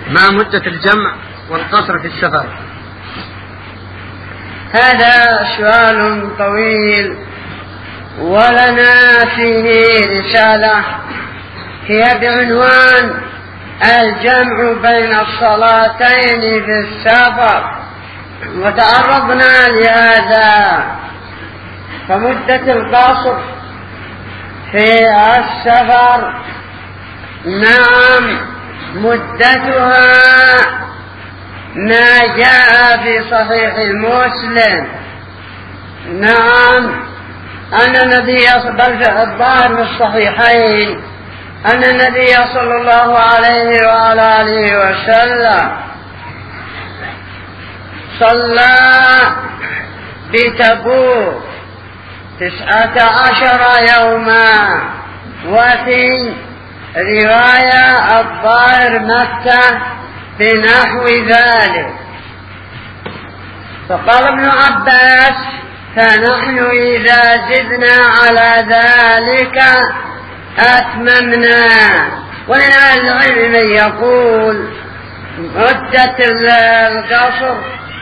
ما مدة الجمع والقصر في السفر؟ هذا سؤال طويل، ولنا فيه رسالة هي بعنوان الجمع بين الصلاتين في السفر، وتعرضنا لهذا. فمدة القصر في السفر نعم مدتها ما جاء في صحيح مسلم، نعم أن النبي الظاهر من الصحيحين أن النبي صلى الله عليه وعلى آله وسلم صلى بتبوك 19 يوما، وفي رواية الظاهر مكة بنحو ذلك. فقال ابن عباس: فنحن إذا زدنا على ذلك أتممنا. ومن أهل العلم من يقول مدة القصر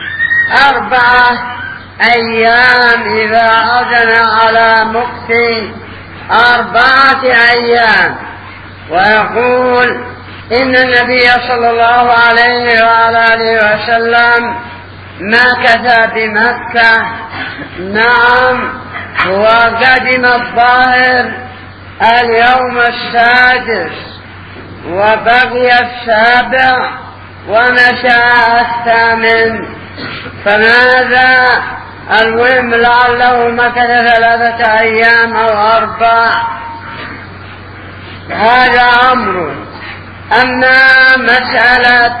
4 أيام إذا عزم على مكث 4 أيام، ويقول إن النبي صلى الله عليه وعلى آله وسلم مكث بمكة، نعم، وقدم الظاهر اليوم 6 وبقي 7 ومشى 8. فماذا المهم؟ لعله مكث 3 أيام أو 4. هذا أمر. أما مسألة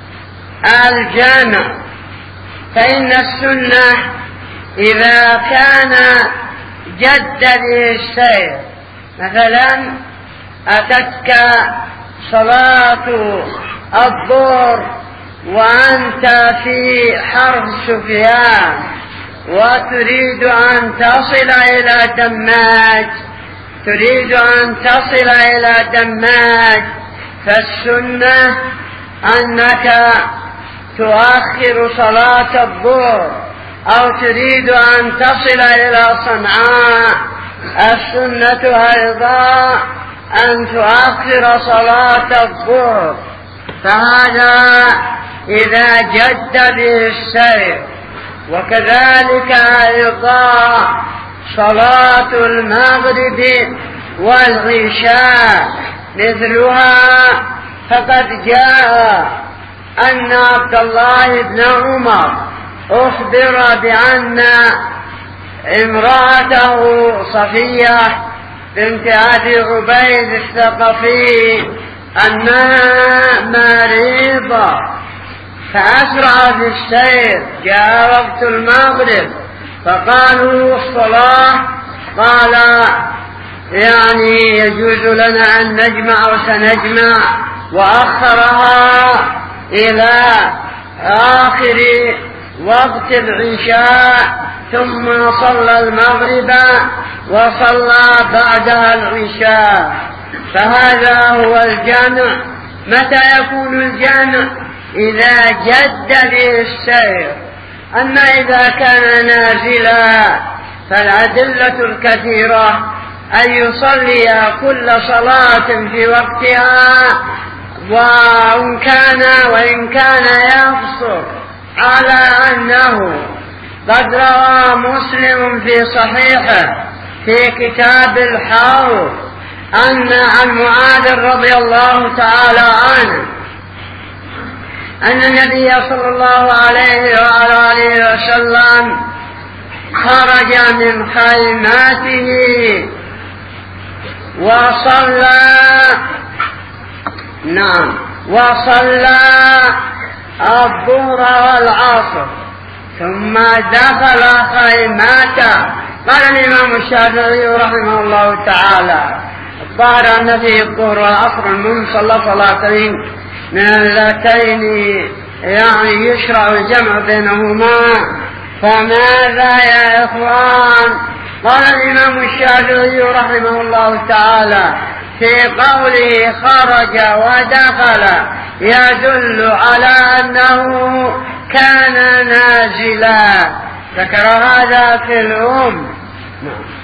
الجمع فإن السنة إذا كان جد به السير، مثلا أتتك صلاة الظهر وأنت في حرب سفيان وتريد أن تصل إلى دماج، فالسنة أنك تؤخر صلاة الظهر، أو تريد أن تصل إلى صنعاء، السنة أيضا أن تؤخر صلاة الظهر. فهذا إذا جد به السير. وكذلك أيضا صلاة المغرب والعشاء مثلها، فقد جاء أن عبد الله بن عمر أخبر بأن امرأته صفية بنت أبي عبيد الثقفي أنها مريضة، فأسرع في السير. جاء وقت المغرب فقالوا الصلاة، قال يعني يجوز لنا أن نجمع وسنجمع، وأخرها إلى آخر وقت العشاء، ثم صلى المغرب وصلى بعدها العشاء. فهذا هو الجمع. متى يكون الجمع؟ إذا جد به السير. أما إذا كان نازلا فالأدلة الكثيرة أن يصلي كل صلاة في وقتها، وإن كان يقصر، على أنه قد روى مسلم في صحيحه في كتاب الحوض أن عن معاذ رضي الله تعالى عنه أن النبي صلى الله عليه وعلى آله وسلم خرج من خيماته وصلى الظهر والعصر، ثم دخل خيماته. قال الإمام الشافعي رحمه الله تعالى: الظاهر أن في الظهر والعصر المهم صلى صلاتين من اللتين يعني يشرع الجمع بينهما، فماذا يا إخوان؟ قال الإمام الشافعي رحمه الله تعالى: في قوله خرج ودخل يدل على أنه كان نازلا. ذكر هذا في الأم.